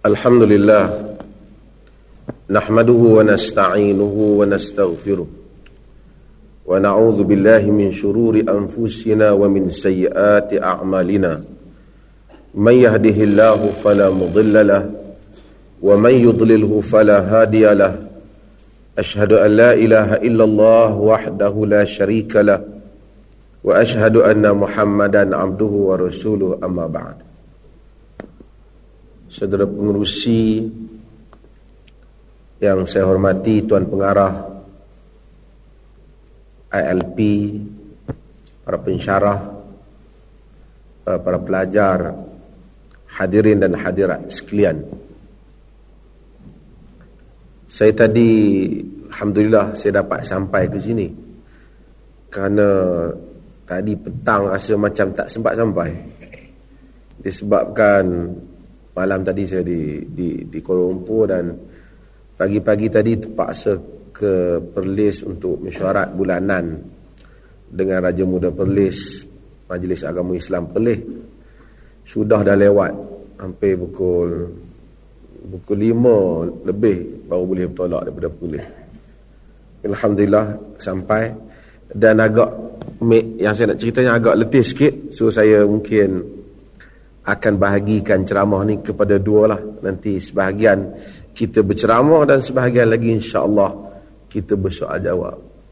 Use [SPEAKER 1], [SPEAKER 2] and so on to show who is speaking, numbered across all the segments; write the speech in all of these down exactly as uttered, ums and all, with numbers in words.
[SPEAKER 1] Alhamdulillah, nahmaduhu wa nasta'inuhu wa nastaghfiruh wa na'udzu billahi min shururi anfusina wa min sayyiati a'malina. Man yahdihillahu fala mudilla lahu wa man yudlilhu fala hadiya lahu. Ashhadu an la ilaha illallah wahdahu la syarika lahu wa ashhadu anna Muhammadan abduhu wa rasuluh, amma ba'd. Saudara pengerusi yang saya hormati, Tuan Pengarah I L P, para pensyarah, para pelajar, hadirin dan hadirat sekalian. Saya tadi, alhamdulillah, saya dapat sampai ke sini kerana tadi petang rasa macam tak sempat sampai, disebabkan malam tadi saya di, di, di Kuala Lumpur dan pagi-pagi tadi terpaksa ke Perlis untuk mesyuarat bulanan dengan Raja Muda Perlis, Majlis Agama Islam Perlis. Sudah dah lewat hampir pukul pukul lima lebih baru boleh bertolak daripada Perlis. Alhamdulillah sampai, dan agak yang saya nak ceritanya agak letih sikit, so saya mungkin akan bahagikan ceramah ni kepada dua lah. Nanti sebahagian kita berceramah dan sebahagian lagi insya-Allah kita bersoal jawab.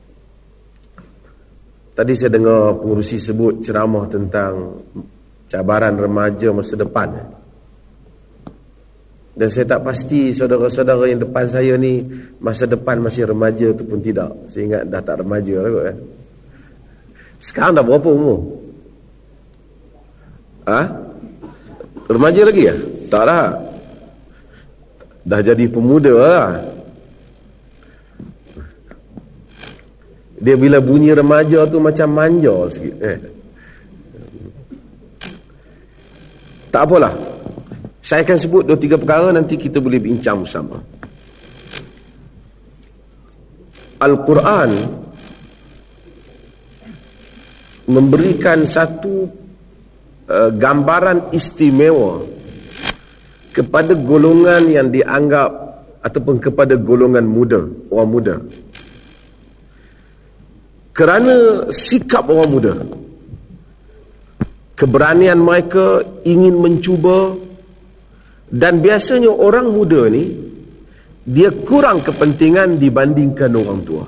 [SPEAKER 1] Tadi saya dengar pengerusi sebut ceramah tentang cabaran remaja masa depan. Dan saya tak pasti saudara-saudara yang depan saya ni masa depan masih remaja ataupun tidak. Saya ingat dah tak remaja lah kot kan. Sekarang dah berapa umur? Ha? Remaja lagi ya? Tak dah. Dah jadi pemuda lah. Dia bila bunyi remaja tu macam manja sikit. Eh. Tak apalah. Saya akan sebut dua tiga perkara, nanti kita boleh bincang bersama. Al-Quran memberikan satu Uh, gambaran istimewa kepada golongan yang dianggap ataupun kepada golongan muda, orang muda, kerana sikap orang muda, keberanian mereka ingin mencuba. Dan biasanya orang muda ni dia kurang kepentingan dibandingkan orang tua.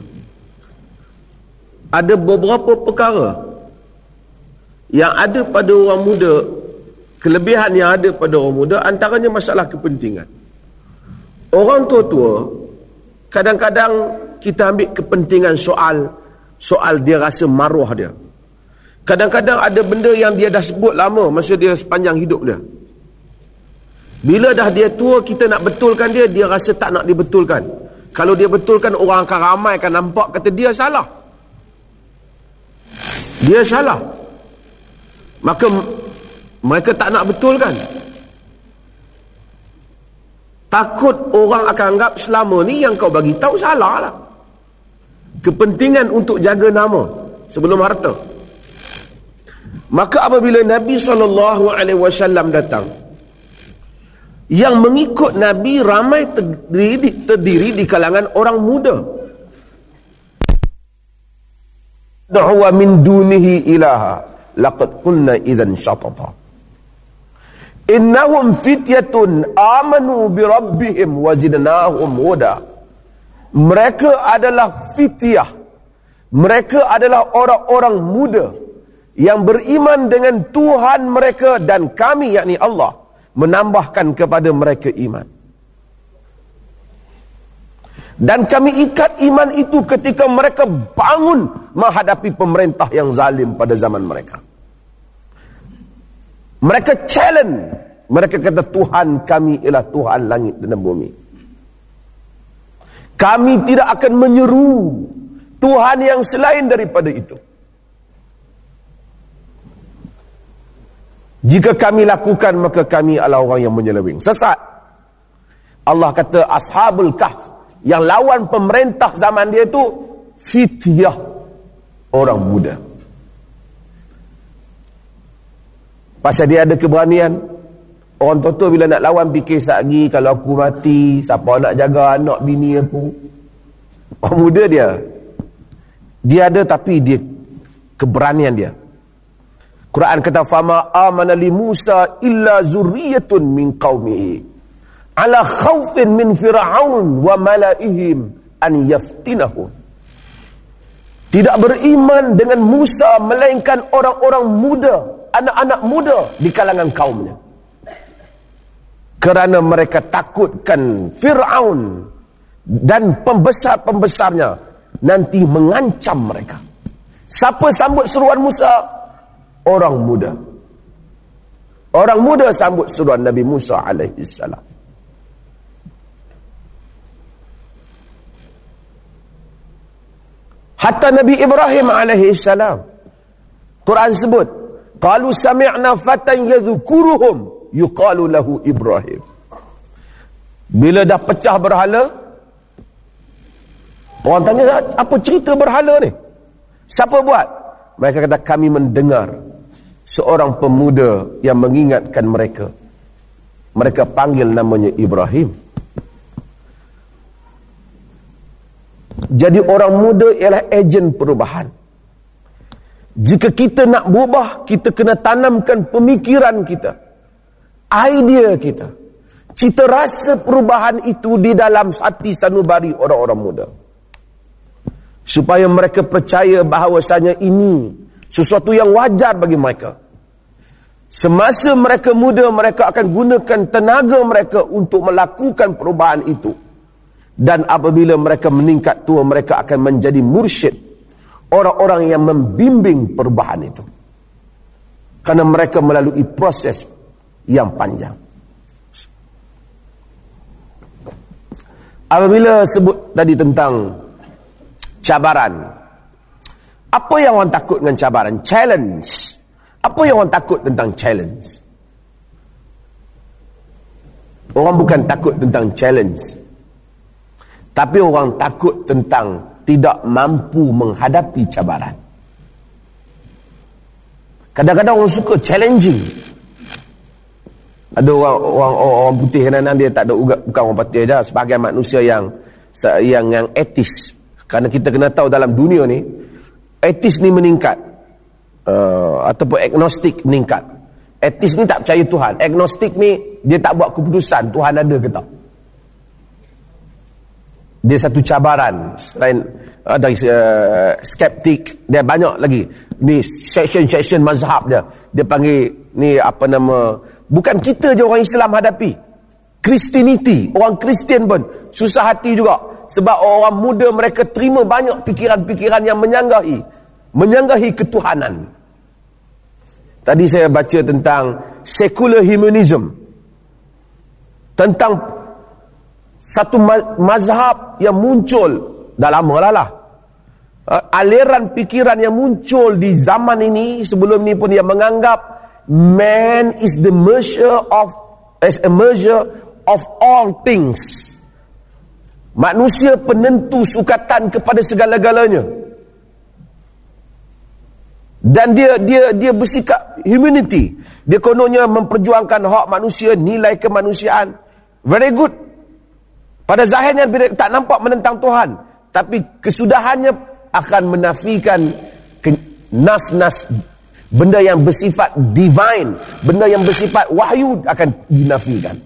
[SPEAKER 1] Ada beberapa perkara yang ada pada orang muda, kelebihan yang ada pada orang muda, antaranya masalah kepentingan. Orang tua-tua kadang-kadang kita ambil kepentingan soal soal dia rasa maruah dia. Kadang-kadang ada benda yang dia dah sebut lama masa dia sepanjang hidup dia. Bila dah dia tua, kita nak betulkan dia, dia rasa tak nak dibetulkan. Kalau dia betulkan, orang akan ramai akan nampak kata dia salah. Dia salah. Maka mereka tak nak betulkan. Takut orang akan anggap selama ni yang kau bagi tahu salah lah. Kepentingan untuk jaga nama sebelum harta. Maka apabila Nabi sallallahu alaihi wasallam datang, yang mengikut Nabi ramai terdiri, terdiri di kalangan orang muda. Da'wa min dunihi ilaha laqad qulna idzan syatata innahum fityatun amanu bi rabbihim wa zidnahum huda. Mereka adalah fityah, mereka adalah orang-orang muda yang beriman dengan Tuhan mereka, dan kami, yakni Allah, menambahkan kepada mereka iman. Dan kami ikat iman itu ketika mereka bangun menghadapi pemerintah yang zalim pada zaman mereka. Mereka challenge. Mereka kata Tuhan kami ialah Tuhan langit dan bumi. Kami tidak akan menyeru Tuhan yang selain daripada itu. Jika kami lakukan, maka kami adalah orang yang menyeleweng, sesat. Allah kata Ashabul Kahf, yang lawan pemerintah zaman dia itu fityah, orang muda. Pasal dia ada keberanian, Orang tua-tua bila nak lawan fikir satgi, kalau aku mati, siapa nak jaga anak bini aku? Orang muda dia. Dia ada tapi dia keberanian dia. Quran kata fama amana li Musa illa zurriyatun min qaumihi ala khaufin min fir'aun wa malaihim an yaftinahum. Tidak beriman dengan Musa melainkan orang-orang muda, anak-anak muda di kalangan kaumnya. Kerana mereka takutkan Fir'aun dan pembesar-pembesarnya nanti mengancam mereka. Siapa sambut seruan Musa? Orang muda. Orang muda sambut seruan Nabi Musa alaihi salam. Hatta Nabi Ibrahim alaihi salam, Quran sebut, qalu sami'na fatan yadhkuruhum yuqalu lahu Ibrahim. Bila dah pecah berhala, orang tanya, apa cerita berhala ni? Siapa buat? Mereka kata, kami mendengar seorang pemuda yang mengingatkan mereka. Mereka panggil namanya Ibrahim. Jadi orang muda ialah ejen perubahan. Jika kita nak berubah, kita kena tanamkan pemikiran kita, idea kita, cita rasa perubahan itu di dalam hati sanubari orang-orang muda. Supaya mereka percaya bahawasanya ini sesuatu yang wajar bagi mereka. Semasa mereka muda, mereka akan gunakan tenaga mereka untuk melakukan perubahan itu. Dan apabila mereka meningkat tua, mereka akan menjadi mursyid, orang-orang yang membimbing perubahan itu. Kerana mereka melalui proses yang panjang. Apabila sebut tadi tentang cabaran, apa yang orang takut dengan cabaran? Challenge. Apa yang orang takut tentang challenge? Orang bukan takut tentang challenge, tapi orang takut tentang tidak mampu menghadapi cabaran. Kadang-kadang orang suka challenging. Ada orang orang, orang putih kadang-kadang dia tak ada ugat, bukan orang putih saja, sebagai manusia yang yang yang etis. Kerana kita kena tahu dalam dunia ni, etis ni meningkat, uh, ataupun agnostik meningkat. Etis ni tak percaya Tuhan. Agnostik ni dia tak buat keputusan Tuhan ada ke tak. Dia satu cabaran. Selain uh, dari uh, skeptik, dia banyak lagi. Ni section-section mazhab dia. Dia panggil ni apa nama, bukan kita je orang Islam hadapi. Christianity, orang Kristian pun susah hati juga. Sebab orang muda mereka terima banyak pikiran-pikiran yang menyanggahi menyanggahi ketuhanan. Tadi saya baca tentang secular humanism, tentang satu mazhab yang muncul dah lama lah lah. Aliran pikiran yang muncul di zaman ini, sebelum ni pun, yang menganggap man is the measure of as a measure of all things. Manusia penentu sukatan kepada segala-galanya. Dan dia dia dia bersikap humanity. Dia kononnya memperjuangkan hak manusia, nilai kemanusiaan. Very good. Pada zahirnya tak nampak menentang Tuhan, tapi kesudahannya akan menafikan nas-nas, benda yang bersifat divine, benda yang bersifat wahyu akan dinafikan.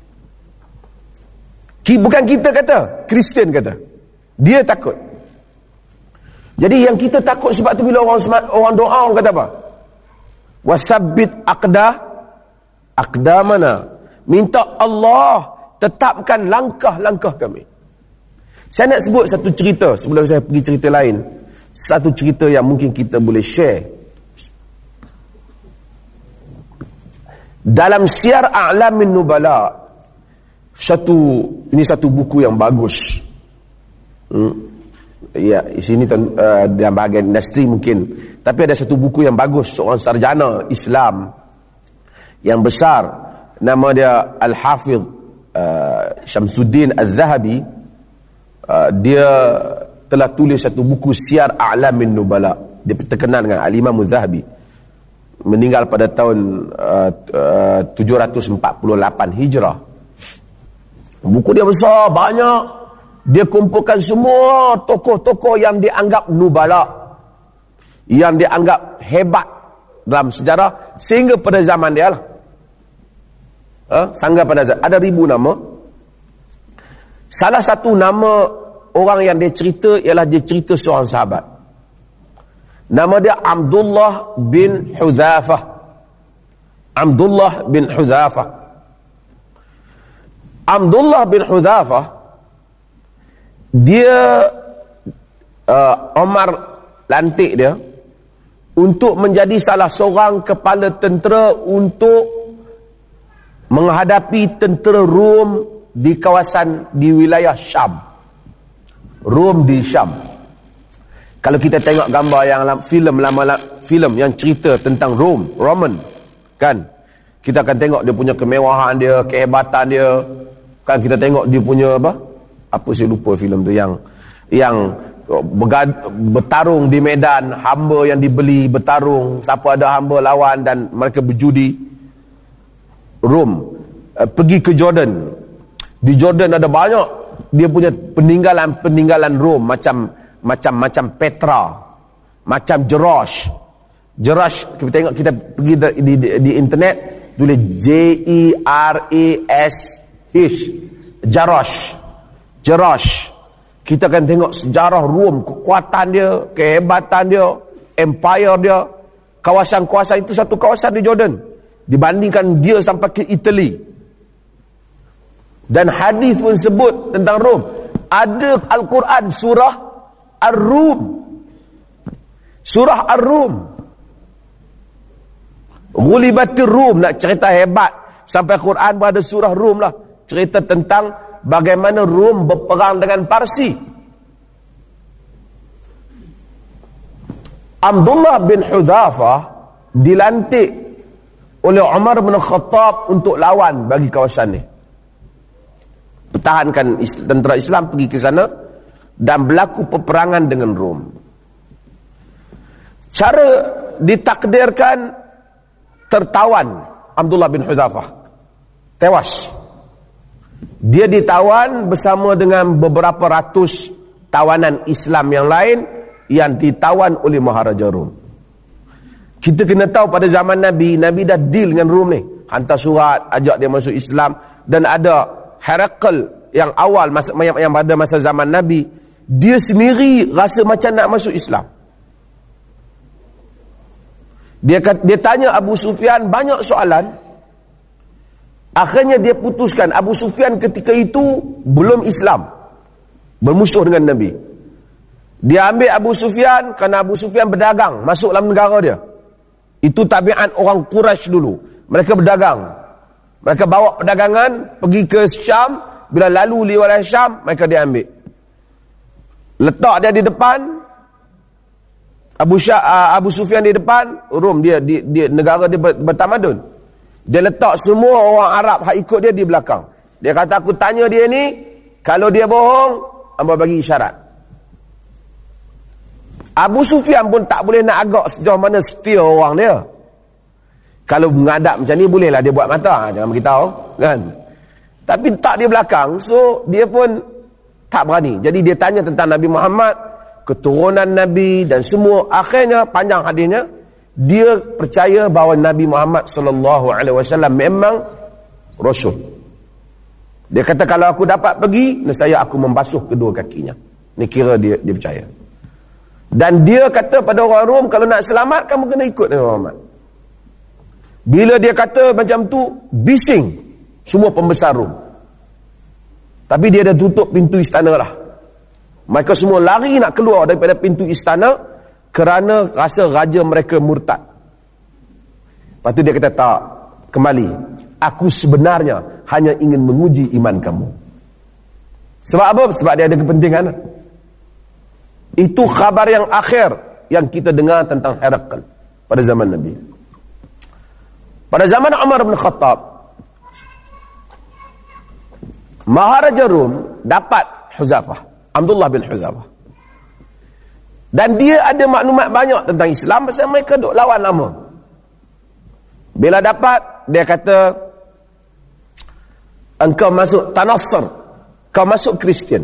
[SPEAKER 1] Bukan kita kata, Kristian kata. Dia takut. Jadi yang kita takut sebab tu bila orang orang doa, orang kata apa? Wasabbit aqdah aqdamana. Minta Allah tetapkan langkah-langkah kami. Saya nak sebut satu cerita sebelum saya pergi cerita lain. Satu cerita yang mungkin kita boleh share. Dalam Syiar A'lamin Nubala, satu ini satu buku yang bagus. Hmm. Ya, di sini uh, dalam bahagian industri mungkin, tapi ada satu buku yang bagus, seorang sarjana Islam yang besar, nama dia Al-Hafidh uh, Syamsuddin Al-Zahabi. Uh, dia telah tulis satu buku Syiar A'lamin Nubala. Dia terkenal dengan Al-Imam Al-Zahabi. meninggal pada tahun uh, uh, tujuh ratus empat puluh lapan Hijrah. Buku dia besar, banyak. Dia kumpulkan semua tokoh-tokoh yang dianggap nubala, yang dianggap hebat dalam sejarah sehingga pada zaman dia lah. Ha? Sehingga pada zaman, ada ribu nama. Salah satu nama orang yang dia cerita ialah dia cerita seorang sahabat. Nama dia Abdullah bin Hudzafah. Abdullah bin Hudzafah. Abdullah bin Hudzafah, dia uh, Omar lantik dia untuk menjadi salah seorang kepala tentera untuk menghadapi tentera Rom di kawasan di wilayah Syam. Rom di Syam. Kalau kita tengok gambar yang filem lama filem yang cerita tentang Rom, Roman, kan? Kita akan tengok dia punya kemewahan dia, kehebatan dia. Kan kita tengok dia punya apa? Apa saya lupa filem tu yang yang bergad, bertarung di medan, hamba yang dibeli bertarung, siapa ada hamba lawan dan mereka berjudi. Rom uh, pergi ke Jordan. Di Jordan ada banyak dia punya peninggalan-peninggalan Rom macam macam-macam Petra, macam Jerash. Jerash, kita tengok, kita pergi di, di, di internet, tulis J E R A S H, Jerash. Jerash. Kita akan tengok sejarah Rom, kekuatan dia, kehebatan dia, empire dia. Kawasan-kawasan itu satu kawasan di Jordan. Dibandingkan dia sampai ke Italy. Dan hadis pun sebut tentang Rom. Ada Al-Quran surah Ar-Rum. Surah Ar-Rum. Ghulibatir Rum, nak cerita hebat. Sampai Quran pun ada surah Rum lah. Cerita tentang bagaimana Rum berperang dengan Parsi. Abdullah bin Hudzafah dilantik oleh Umar bin Khattab untuk lawan bagi kawasan ni. Pertahankan tentera Islam pergi ke sana dan berlaku peperangan dengan Rom. Cara ditakdirkan tertawan Abdullah bin Hudzafah. Tewas. Dia ditawan bersama dengan beberapa ratus tawanan Islam yang lain yang ditawan oleh Maharaja Rom. Kita kena tahu pada zaman Nabi, Nabi dah deal dengan Rom ni. Hantar surat, ajak dia masuk Islam. Dan ada Herakl yang awal masa, yang, yang pada masa zaman Nabi, dia sendiri rasa macam nak masuk Islam. Dia dia tanya Abu Sufyan banyak soalan. Akhirnya dia putuskan. Abu Sufyan ketika itu belum Islam, bermusuh dengan Nabi. Dia ambil Abu Sufyan kerana Abu Sufyan berdagang masuk dalam negara dia. Itu tabiat orang Quraisy dulu. Mereka berdagang. Mereka bawa perdagangan pergi ke Syam. Bila lalu di wilayah Syam, mereka diambil. Letak dia di depan. Abu Syah, uh, Abu Sufyan di depan. Rom, dia, dia, dia negara dia bertamadun. Dia letak semua orang Arab yang ikut dia di belakang. Dia kata, aku tanya dia ni, kalau dia bohong, hamba bagi isyarat. Abu Sufyan pun tak boleh nak agak sejauh mana setia orang dia. Kalau mengadap macam ni, bolehlah dia buat mata. Jangan beritahu, kan? Tapi tak di belakang, so dia pun tak berani. Jadi dia tanya tentang Nabi Muhammad, keturunan Nabi dan semua. Akhirnya, panjang hadisnya, dia percaya bahawa Nabi Muhammad sallallahu alaihi wasallam memang Rasul. Dia kata, kalau aku dapat pergi, nescaya aku membasuh kedua kakinya. Ni kira dia dia percaya. Dan dia kata pada orang Rom, kalau nak selamat, kamu kena ikut Nabi Muhammad. Bila dia kata macam tu, bising semua pembesar Rom. Tapi dia dah tutup pintu istana lah. Mereka semua lari nak keluar daripada pintu istana kerana rasa raja mereka murtad. Lepas tu dia kata, tak, kembali. Aku sebenarnya hanya ingin menguji iman kamu. Sebab apa? Sebab dia ada kepentingan. Itu khabar yang akhir yang kita dengar tentang Herakl pada zaman Nabi. Pada zaman Umar bin Khattab, Maharaja Rom dapat Hudzafah, Abdullah bin Hudzafah. Dan dia ada maklumat banyak tentang Islam pasal mereka duk lawan lama. Bila dapat, dia kata, engkau masuk Tanassar, kau masuk Kristian.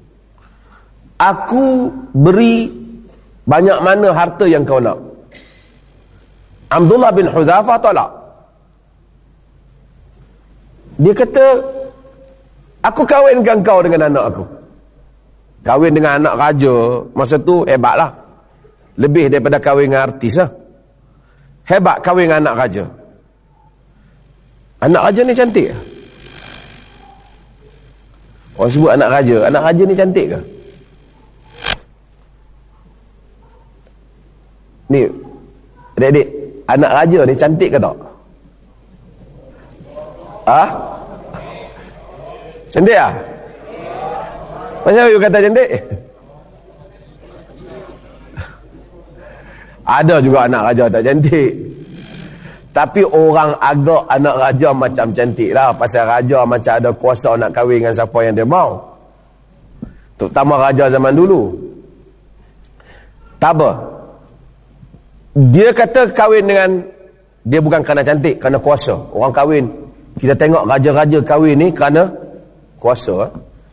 [SPEAKER 1] Aku beri banyak mana harta yang kau nak. Abdullah bin Hudzafah tolak. Dia kata, aku kahwinkan kau dengan anak aku. Kahwin dengan anak raja, masa tu hebatlah. Lebih daripada kahwin dengan artis lah. Hebat kahwin dengan anak raja. Anak raja ni cantik ke? Orang sebut anak raja. Anak raja ni cantik ke? Ni, adik-adik, anak raja ni cantik ke tak? Ah? Cantik ah? Macam you kata cantik? Ada juga anak raja tak cantik. Tapi orang agak anak raja macam cantik lah. Pasal raja macam ada kuasa nak kahwin dengan siapa yang dia mau. Terutama raja zaman dulu. Tak apa. Dia kata kahwin dengan, dia bukan kerana cantik, kerana kuasa. Orang kahwin, kita tengok raja-raja kahwin ni kerana kuasa.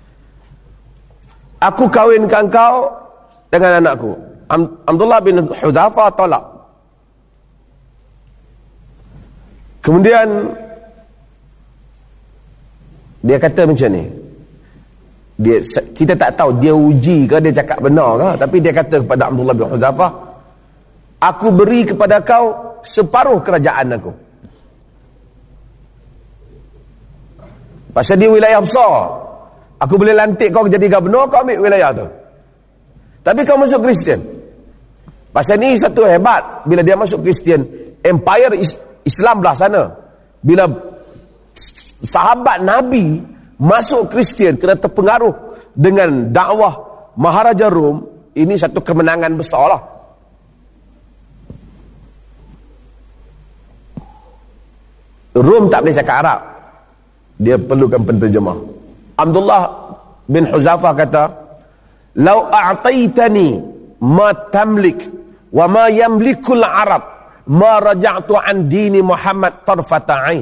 [SPEAKER 1] Aku kahwinkan kau dengan anakku. Abdullah bin Hudzafah tolak. Kemudian dia kata macam ni. Dia, kita tak tahu dia uji ke, dia cakap benar ke, tapi dia kata kepada Abdullah bin Hudzafah, aku beri kepada kau separuh kerajaan aku. Pasal dia wilayah besar. Aku boleh lantik kau jadi gubernur, kau ambil wilayah tu. Tapi kau masuk Kristian. Pasal ni satu hebat. Bila dia masuk Kristian, empire Islam belah sana. Bila sahabat Nabi masuk Kristian, kena terpengaruh dengan dakwah Maharaja Rom, ini satu kemenangan besar lah. Rom tak boleh cakap Arab. Dia perlukan penterjemah. Abdullah bin Hudzafah kata, "Lau a'taitani ma tamlik wa ma yamlikul Arab, ma raja'tu an dini Muhammad tarfata ain."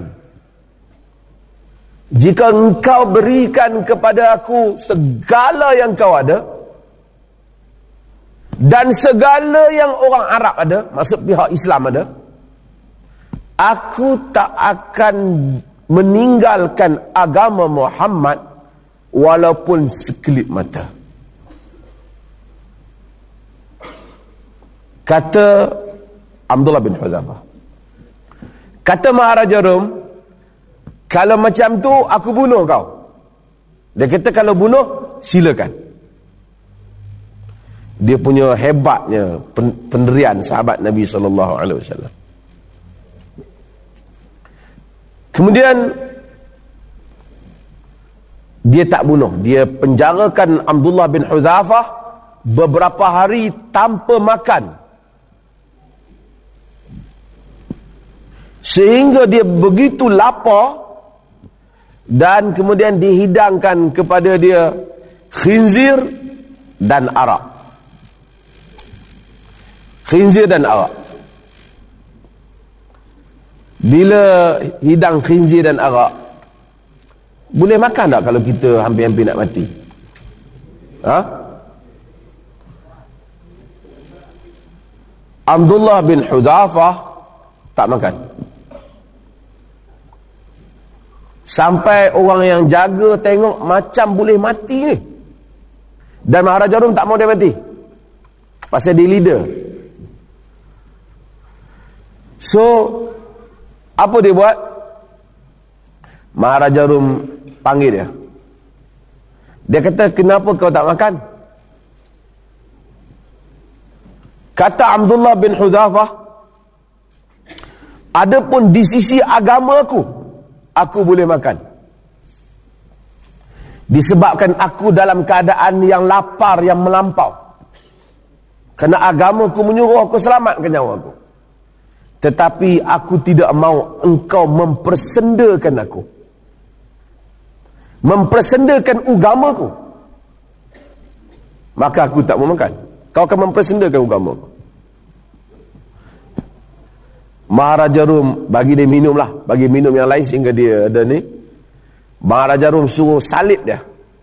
[SPEAKER 1] Jika engkau berikan kepada aku segala yang kau ada dan segala yang orang Arab ada, maksud pihak Islam ada, aku tak akan meninggalkan agama Muhammad walaupun sekelip mata. Kata Abdullah bin Hudzafah. Kata Maharaja Rom, kalau macam tu aku bunuh kau. Dia kata kalau bunuh, silakan. Dia punya hebatnya pendirian sahabat Nabi sallallahu alaihi wasallam. Kemudian dia tak bunuh, dia penjarakan Abdullah bin Hudzafah beberapa hari tanpa makan, sehingga dia begitu lapar, dan kemudian dihidangkan kepada dia khinzir dan arak. Khinzir dan arak. Bila hidang khinzir dan arak, boleh makan tak kalau kita hampir-hampir nak mati? Ha? Abdullah bin Hudzafah tak makan. Sampai orang yang jaga tengok macam boleh mati ni. Dan Maharaja Rom tak mau dia mati. Pasal dia leader. So, apa dia buat? Maharaja Rom panggil dia. Dia kata, kenapa kau tak makan? Kata Abdullah bin Hudzafah, adapun di sisi agama aku, aku boleh makan. Disebabkan aku dalam keadaan yang lapar, yang melampau. Kerana agamaku menyuruh aku selamatkan nyawa aku. Tetapi aku tidak mau engkau mempersendakan aku, mempersendakan agamaku. Maka aku tak mau makan. Kau akan mempersendakan agamaku. Maharaja Rom bagi dia minum lah, bagi minum yang lain sehingga dia ada ni. Maharaja Rom suruh salib dia.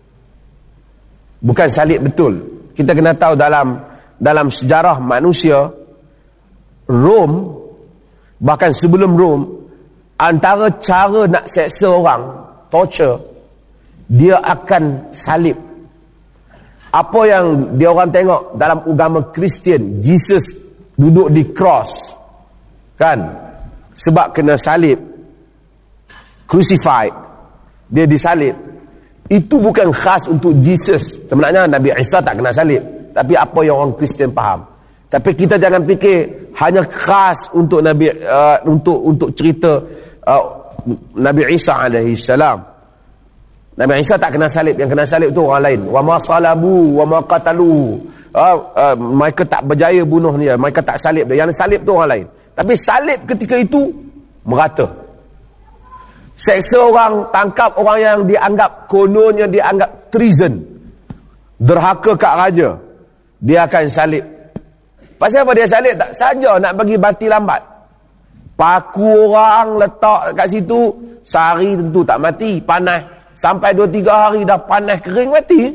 [SPEAKER 1] Bukan salib betul. Kita kena tahu dalam dalam sejarah manusia, Rom, bahkan sebelum Rom, antara cara nak seksa orang, torture, dia akan salib. Apa yang dia orang tengok dalam agama Kristian, Jesus duduk di cross, kan? Sebab kena salib, crucified, dia disalib. Itu bukan khas untuk Jesus. Sebenarnya Nabi Isa tak kena salib, tapi apa yang orang Kristian faham. Tapi kita jangan fikir hanya khas untuk Nabi uh, untuk untuk cerita uh, Nabi Isa alaihi salam. Nabi Isa tak kena salib, yang kena salib tu orang lain. Wa ma salabu wa ma qatalu. Uh, uh, mereka tak berjaya bunuh dia, mereka tak salib dia. Yang salib tu orang lain. Tapi salib ketika itu merata. Seksa orang, tangkap orang yang dianggap kononnya dianggap treason, derhaka kat raja, dia akan salib. Pasal apa dia salib? Tak saja nak bagi bati lambat. Paku orang letak kat situ, sehari tentu tak mati, panas. Sampai dua tiga hari dah panas kering, mati.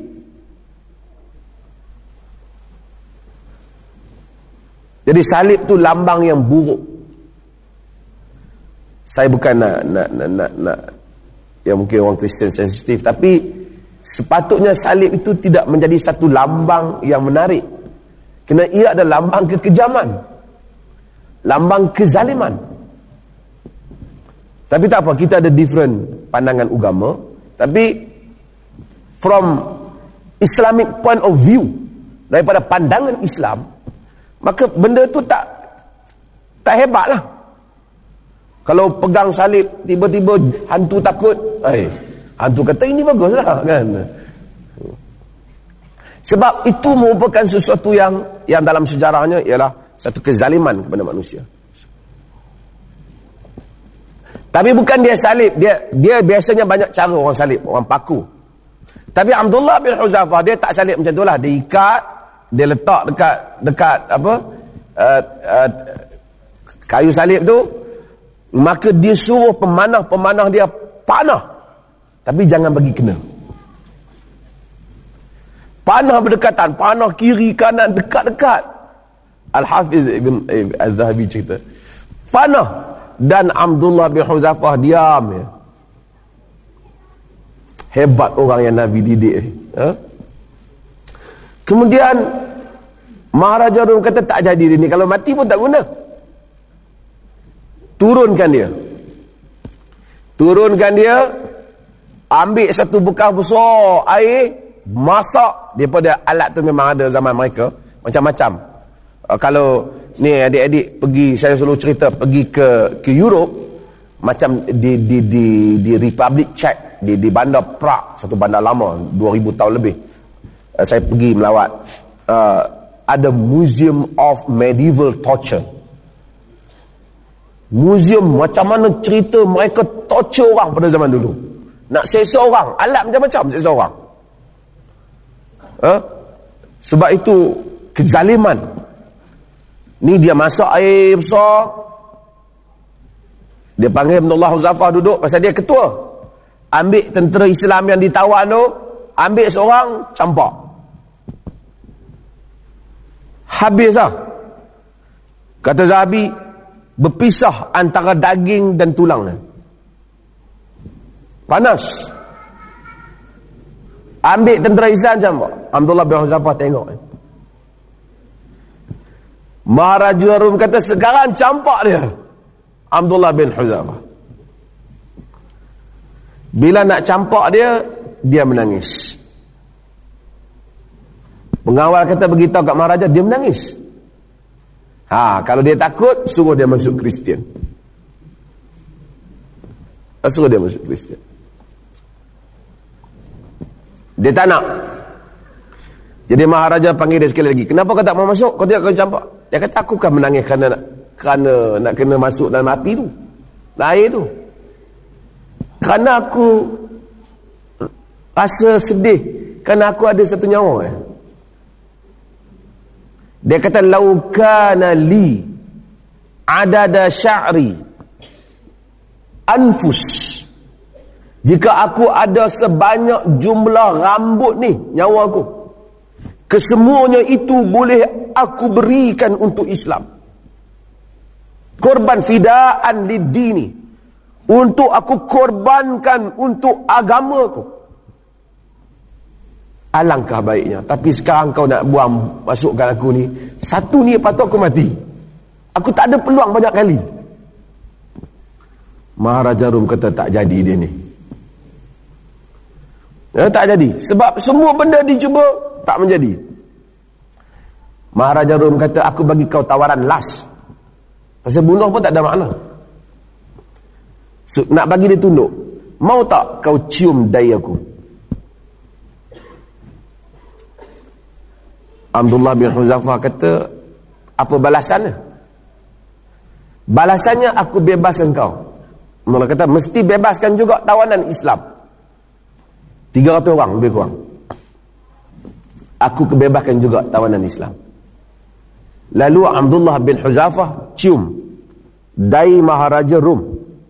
[SPEAKER 1] Jadi salib tu lambang yang buruk. Saya bukan nak nak nak nak, nak yang mungkin orang Kristian sensitif, tapi sepatutnya salib itu tidak menjadi satu lambang yang menarik. Kerana ia adalah lambang kekejaman, lambang kezaliman. Tapi tak apa, kita ada different pandangan agama, tapi from Islamic point of view, daripada pandangan Islam, maka benda tu tak tak hebat lah. Kalau pegang salib, tiba-tiba hantu takut, eh, hantu kata ini bagus lah, kan? Sebab itu merupakan sesuatu yang yang dalam sejarahnya ialah satu kezaliman kepada manusia. Tapi bukan dia salib, dia dia biasanya banyak cara orang salib, orang paku. Tapi Abdullah bin Huzaifah dia tak salib macam itulah, dia ikat, dia letak dekat dekat apa? Uh, uh, kayu salib tu. Maka dia suruh pemanah-pemanah dia panah, tapi jangan bagi kena. Panah berdekatan, panah kiri kanan dekat-dekat. Al-Hafiz Ibn Al-Zahabi cerita, panah, dan Abdullah bin Huzaifah diam ya. Hebat orang yang Nabi didik. Ha? Kemudian Maharaja Rom kata tak jadi dia ni, kalau mati pun tak guna. Turunkan dia. Turunkan dia, ambil satu bekas besar air, masak. Daripada alat tu memang ada zaman mereka, macam-macam. Uh, kalau ni adik-adik pergi, saya selalu cerita pergi ke ke Europe, macam di di di di Republic Czech, di di bandar Prague, satu bandar lama dua ribu tahun lebih. Uh, saya pergi melawat. Uh, ada Museum of Medieval Torture. Museum macam mana cerita mereka torture orang pada zaman dulu. Nak seksa orang, alat macam-macam seksa orang. Ha? Sebab itu kezaliman. Ni dia masak air besar. Dia panggil Abdullah Huzaifah duduk, pasal dia ketua. Ambil tentera Islam yang ditawan tu, ambil seorang, campak. Habis lah. Kata Zahabi, berpisah antara daging dan tulangnya. Panas. Ambil tentera Islam campak. Abdullah bin Huzaifah tengok. Maharaja Rom kata, sekarang campak dia Abdullah bin Huzaifah. Bila nak campak dia, dia menangis. Pengawal kata beritahu kat Maharaja, dia menangis. Ha, kalau dia takut, suruh dia masuk Kristian. Suruh dia masuk Kristian. Dia tak nak. Jadi Maharaja panggil dia sekali lagi. Kenapa kau tak mau masuk? Kau tidak kau campak. Dia kata, aku kan menangis kerana nak, kerana nak kena masuk dalam api tu, dalam air tu. Kerana aku rasa sedih, kerana aku ada satu nyawa. Eh. Dia kata, lau kana li adada sya'ri anfus, jika aku ada sebanyak jumlah rambut ni nyawa aku, kesemuanya itu boleh aku berikan untuk Islam. Korban fidaan lid-dini, untuk aku korbankan untuk agamaku. Alangkah baiknya. Tapi sekarang kau nak buang, masukkan aku ni, satu ni patut aku mati. Aku tak ada peluang banyak kali. Maharaja Rum kata tak jadi dia ni. Ya, tak jadi. Sebab semua benda dicuba, tak menjadi. Maharaja Rum kata, aku bagi kau tawaran last. Pasal bunuh pun tak ada makna. So, nak bagi dia tunduk. Mau tak kau cium dahi aku? Abdullah bin Huzaifah kata, apa balasannya? Balasannya aku bebaskan kau. Mula kata, mesti bebaskan juga tawanan Islam. tiga ratus orang lebih kurang. Aku kebebaskan juga tawanan Islam. Lalu Abdullah bin Huzaifah cium dahi Maharaja Rum.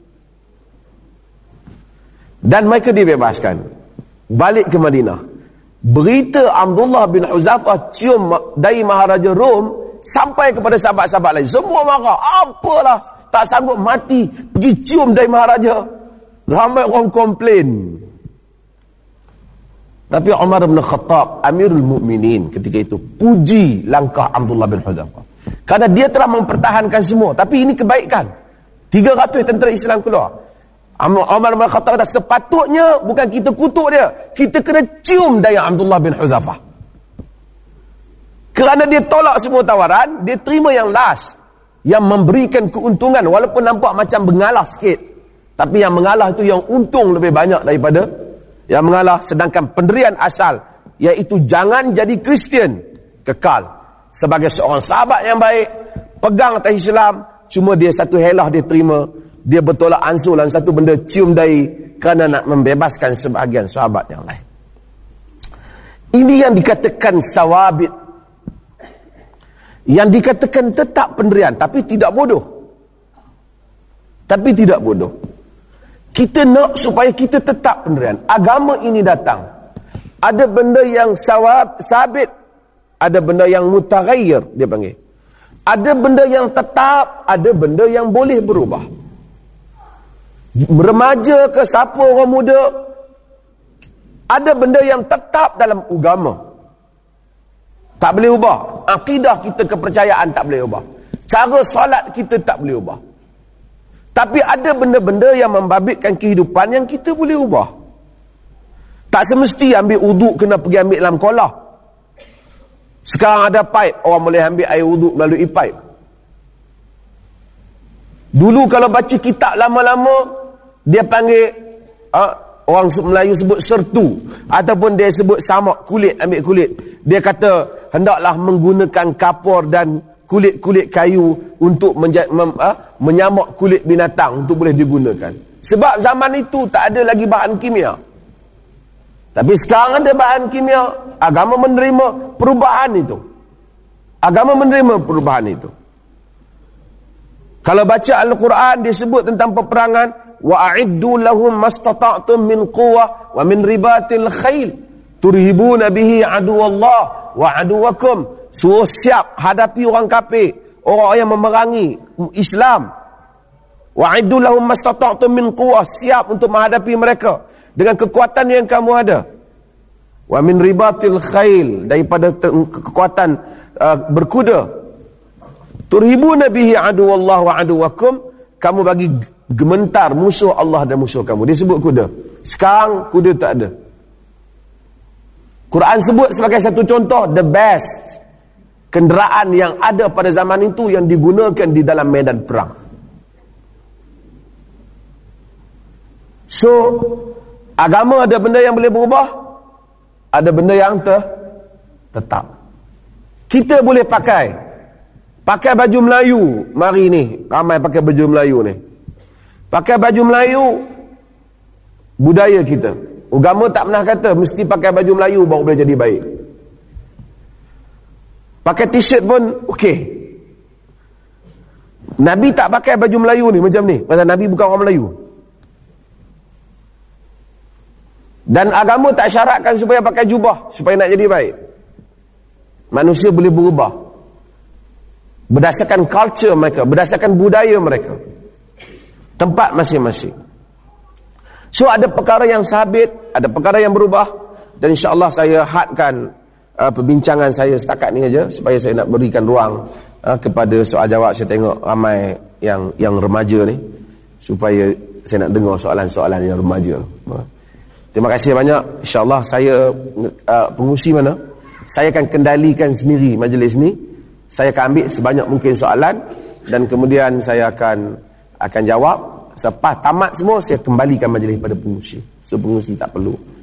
[SPEAKER 1] Dan mereka dibebaskan. Balik ke Madinah. Berita Abdullah bin Huzaifah cium dahi Maharaja Rum sampai kepada sahabat-sahabat lain. Semua marah. Apalah, tak sanggup mati pergi cium dahi Maharaja. Ramai orang komplain. Tapi Umar bin Khattab, Amirul Mukminin ketika itu, puji langkah Abdullah bin Huzaifah. Kerana dia telah mempertahankan semua. Tapi ini kebaikan. tiga ratus tentera Islam keluar. Umar bin Khattab kata, sepatutnya bukan kita kutuk dia, kita kena cium dahi Abdullah bin Huzaifah. Kerana dia tolak semua tawaran, dia terima yang last, yang memberikan keuntungan, walaupun nampak macam mengalah sikit, tapi yang mengalah itu yang untung lebih banyak daripada yang mengalah. Sedangkan pendirian asal, iaitu jangan jadi Kristian, kekal sebagai seorang sahabat yang baik, pegang atas Islam. Cuma dia satu helah dia terima, dia bertolak ansur dalam satu benda, cium dahi, kerana nak membebaskan sebahagian sahabat yang lain. Ini yang dikatakan sawabit, yang dikatakan tetap pendirian, tapi tidak bodoh. Tapi tidak bodoh. Kita nak supaya kita tetap pendirian. Agama ini datang, ada benda yang sawab, sabit, ada benda yang mutaghayyir, dia panggil. Ada benda yang tetap, ada benda yang boleh berubah. Remaja ke siapa orang muda, ada benda yang tetap dalam agama, tak boleh ubah. Akidah kita, kepercayaan tak boleh ubah. Cara solat kita tak boleh ubah. Tapi ada benda-benda yang membabitkan kehidupan yang kita boleh ubah. Tak semesti ambil wuduk kena pergi ambil dalam kolah. Sekarang ada pipe, orang boleh ambil air wuduk melalui pipe. Dulu kalau baca kitab lama-lama, dia panggil, uh, orang Melayu sebut sertu, ataupun dia sebut samak, kulit, ambil kulit. Dia kata hendaklah menggunakan kapur dan kulit-kulit kayu untuk menja- mem, uh, menyamak kulit binatang untuk boleh digunakan. Sebab zaman itu tak ada lagi bahan kimia. Tapi sekarang ada bahan kimia. Agama menerima perubahan itu. Agama menerima perubahan itu. Kalau baca Al-Quran, disebut tentang peperangan, wa'iddu lahum mastata'tum min quwwah wa min ribatil khail turhibuna bihi aduwallah wa aduwakum. Suruh siap hadapi orang kafir, orang yang memerangi Islam. Wa'iddu lahum mastata'tum min quwwah, siap untuk menghadapi mereka dengan kekuatan yang kamu ada. Wa min ribatil khail, daripada kekuatan uh, berkuda. Turhibuna bihi aduwallah wa aduwakum, kamu bagi gementar musuh Allah dan musuh kamu. Dia sebut kuda. Sekarang kuda tak ada. Quran sebut sebagai satu contoh, the best kenderaan yang ada pada zaman itu yang digunakan di dalam medan perang. So, agama ada benda yang boleh berubah, ada benda yang ter, tetap. Kita boleh pakai pakai baju Melayu. Mari ni ramai pakai baju Melayu ni. Pakai baju Melayu, budaya kita. Agama tak pernah kata mesti pakai baju Melayu baru boleh jadi baik. Pakai t-shirt pun okey. Nabi tak pakai baju Melayu ni macam ni, pasal Nabi bukan orang Melayu. Dan agama tak syaratkan supaya pakai jubah supaya nak jadi baik. Manusia boleh berubah berdasarkan culture mereka, berdasarkan budaya mereka, tempat masing-masing. So ada perkara yang sabit, ada perkara yang berubah. Dan insya-Allah saya hadkan uh, perbincangan saya setakat ni aja, supaya saya nak berikan ruang uh, kepada soal jawab. Saya tengok ramai yang yang remaja ni, supaya saya nak dengar soalan-soalan yang remaja. uh. Terima kasih banyak. InsyaAllah saya uh, pengurusi mana, saya akan kendalikan sendiri majlis ni. Saya akan ambil sebanyak mungkin soalan, dan kemudian saya akan akan jawab. Selepas tamat semua, saya kembalikan majlis pada pengurusi. So pengurusi tak perlu